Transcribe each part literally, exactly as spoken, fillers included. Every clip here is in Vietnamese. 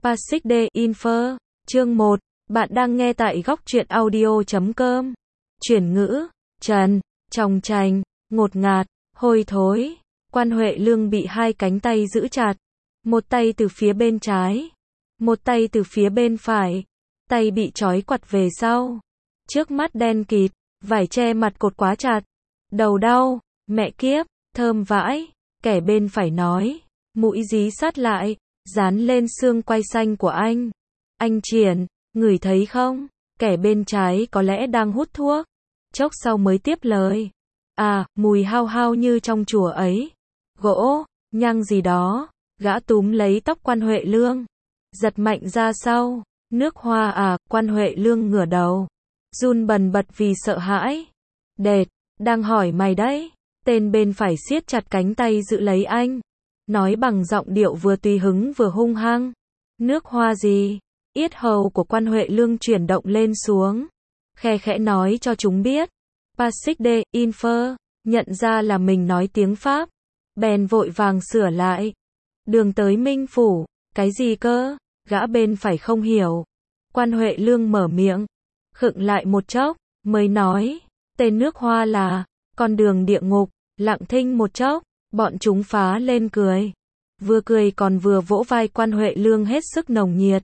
Basic Day Info, chương một, bạn đang nghe tại góc truyện audio chấm com. Chuyển ngữ, trần, trong trành, ngột ngạt, hôi thối. Quan Huệ Lương bị hai cánh tay giữ chặt, một tay từ phía bên trái, một tay từ phía bên phải, tay bị trói quặt về sau. Trước mắt đen kịt, vải che mặt cột quá chặt. Đầu đau, mẹ kiếp, thơm vãi, kẻ bên phải nói, mũi dí sát lại, dán lên xương quai xanh của anh. Anh Triển, ngửi thấy không? Kẻ bên trái có lẽ đang hút thuốc. Chốc sau mới tiếp lời. À, mùi hao hao như trong chùa ấy. Gỗ, nhang gì đó. Gã túm lấy tóc Quan Huệ Lương, giật mạnh ra sau. Nước hoa à? Quan Huệ Lương ngửa đầu, run bần bật vì sợ hãi. Đệt, đang hỏi mày đấy. Tên bên phải siết chặt cánh tay giữ lấy anh, nói bằng giọng điệu vừa tùy hứng vừa hung hăng. Nước hoa gì? Yết hầu của Quan Huệ Lương chuyển động lên xuống, khe khẽ nói cho chúng biết. Basic Day Info, nhận ra là mình nói tiếng Pháp, bèn vội vàng sửa lại. Đường tới Minh Phủ, cái gì cơ? Gã bên phải không hiểu. Quan Huệ Lương mở miệng, khựng lại một chốc, mới nói, tên nước hoa là con đường địa ngục. Lặng thinh một chốc, bọn chúng phá lên cười. Vừa cười còn vừa vỗ vai Quan Huệ Lương hết sức nồng nhiệt.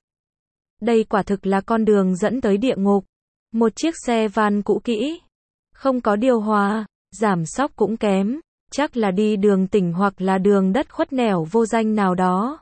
Đây quả thực là con đường dẫn tới địa ngục. Một chiếc xe van cũ kỹ, không có điều hòa, giảm xóc cũng kém, chắc là đi đường tỉnh hoặc là đường đất khuất nẻo vô danh nào đó.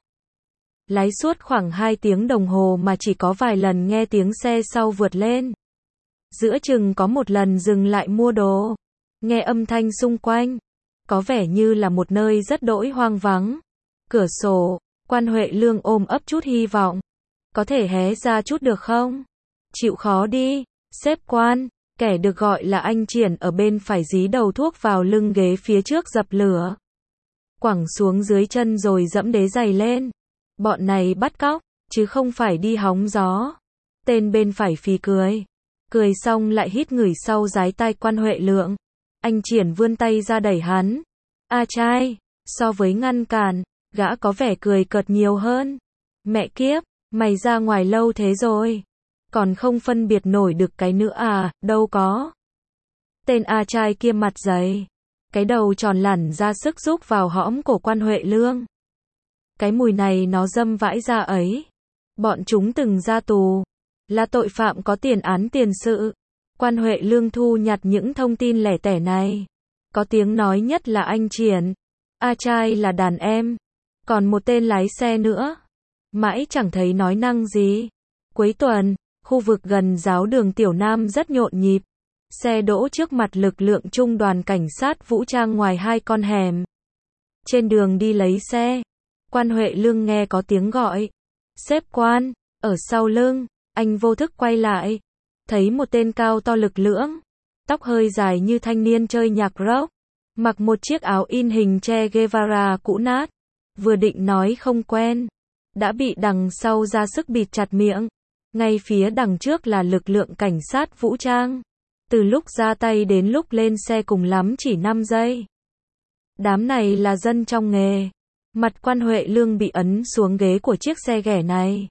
Lái suốt khoảng hai tiếng đồng hồ mà chỉ có vài lần nghe tiếng xe sau vượt lên. Giữa chừng có một lần dừng lại mua đồ, nghe âm thanh xung quanh, có vẻ như là một nơi rất đỗi hoang vắng. Cửa sổ, Quan Huệ Lương ôm ấp chút hy vọng. Có thể hé ra chút được không? Chịu khó đi, sếp Quan. Kẻ được gọi là anh Triển ở bên phải dí đầu thuốc vào lưng ghế phía trước dập lửa, quẳng xuống dưới chân rồi dẫm đế giày lên. Bọn này bắt cóc, chứ không phải đi hóng gió. Tên bên phải phì cười. Cười xong lại hít ngửi sau dái tai Quan Huệ Lương. Anh Triển vươn tay ra đẩy hắn. A trai, so với ngăn cản, gã có vẻ cười cợt nhiều hơn. Mẹ kiếp, mày ra ngoài lâu thế rồi, còn không phân biệt nổi được cái nữa à? Đâu có. Tên A trai kia mặt dày, cái đầu tròn lẳn ra sức rúc vào hõm cổ Quan Huệ Lương. Cái mùi này nó dâm vãi ra ấy. Bọn chúng từng ra tù, là tội phạm có tiền án tiền sự. Quan Huệ Lương thu nhặt những thông tin lẻ tẻ này. Có tiếng nói nhất là anh Triển. A trai là đàn em. Còn một tên lái xe nữa. Mãi chẳng thấy nói năng gì. Cuối tuần, khu vực gần giáo đường Tiểu Nam rất nhộn nhịp. Xe đỗ trước mặt lực lượng trung đoàn cảnh sát vũ trang ngoài hai con hẻm. Trên đường đi lấy xe, Quan Huệ Lương nghe có tiếng gọi. Sếp Quan, ở sau lưng, anh vô thức quay lại. Thấy một tên cao to lực lưỡng, tóc hơi dài như thanh niên chơi nhạc rock, mặc một chiếc áo in hình Che Guevara cũ nát. Vừa định nói không quen, đã bị đằng sau ra sức bịt chặt miệng. Ngay phía đằng trước là lực lượng cảnh sát vũ trang. Từ lúc ra tay đến lúc lên xe cùng lắm chỉ năm giây. Đám này là dân trong nghề. Mặt Quan Huệ Lương bị ấn xuống ghế của chiếc xe ghẻ này.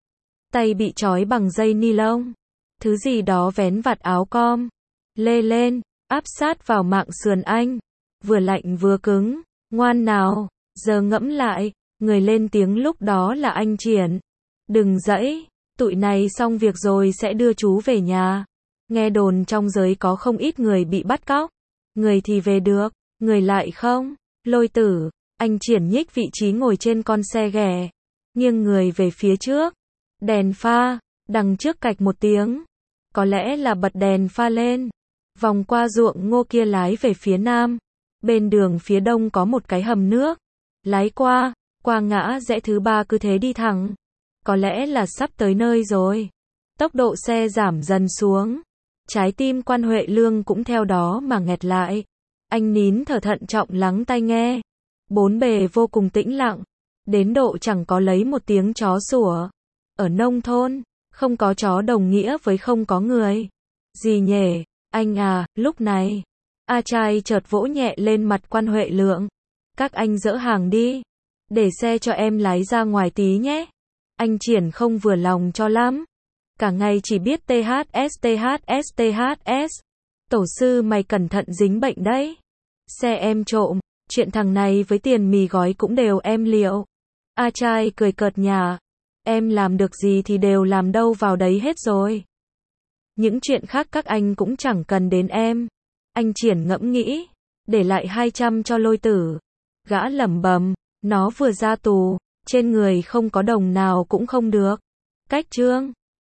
Tay bị trói bằng dây ni lông. Thứ gì đó vén vạt áo com, lê lên, áp sát vào mạng sườn anh. Vừa lạnh vừa cứng. Ngoan nào, giờ ngẫm lại. Người lên tiếng lúc đó là anh Triển. Đừng dãy, tụi này xong việc rồi sẽ đưa chú về nhà. Nghe đồn trong giới có không ít người bị bắt cóc. Người thì về được, người lại không. Lôi tử, anh Triển nhích vị trí ngồi trên con xe ghẻ, nghiêng người về phía trước. Đèn pha, đằng trước cạch một tiếng. Có lẽ là bật đèn pha lên. Vòng qua ruộng ngô kia lái về phía nam. Bên đường phía đông có một cái hầm nước. Lái qua, qua ngã rẽ thứ ba cứ thế đi thẳng. Có lẽ là sắp tới nơi rồi. Tốc độ xe giảm dần xuống. Trái tim Quan Huệ Lương cũng theo đó mà nghẹt lại. Anh nín thở thận trọng lắng tai nghe. Bốn bề vô cùng tĩnh lặng. Đến độ chẳng có lấy một tiếng chó sủa. Ở nông thôn, không có chó đồng nghĩa với không có người. Gì nhỉ, anh à, lúc này. A trai chợt vỗ nhẹ lên mặt Quan Huệ Lương. Các anh dỡ hàng đi. Để xe cho em lái ra ngoài tí nhé. Anh Triển không vừa lòng cho lắm. Cả ngày chỉ biết tê hát ét tê hát ét tê hát ét. Tổ sư mày cẩn thận dính bệnh đấy. Xe em trộm, chuyện thằng này với tiền mì gói cũng đều em liệu. A trai cười cợt nhả. Em làm được gì thì đều làm đâu vào đấy hết rồi. Những chuyện khác các anh cũng chẳng cần đến em. Anh Triển ngẫm nghĩ. Để lại hai trăm cho Lôi Tử. Gã lẩm bẩm, nó vừa ra tù, trên người không có đồng nào cũng không được. Cách trương.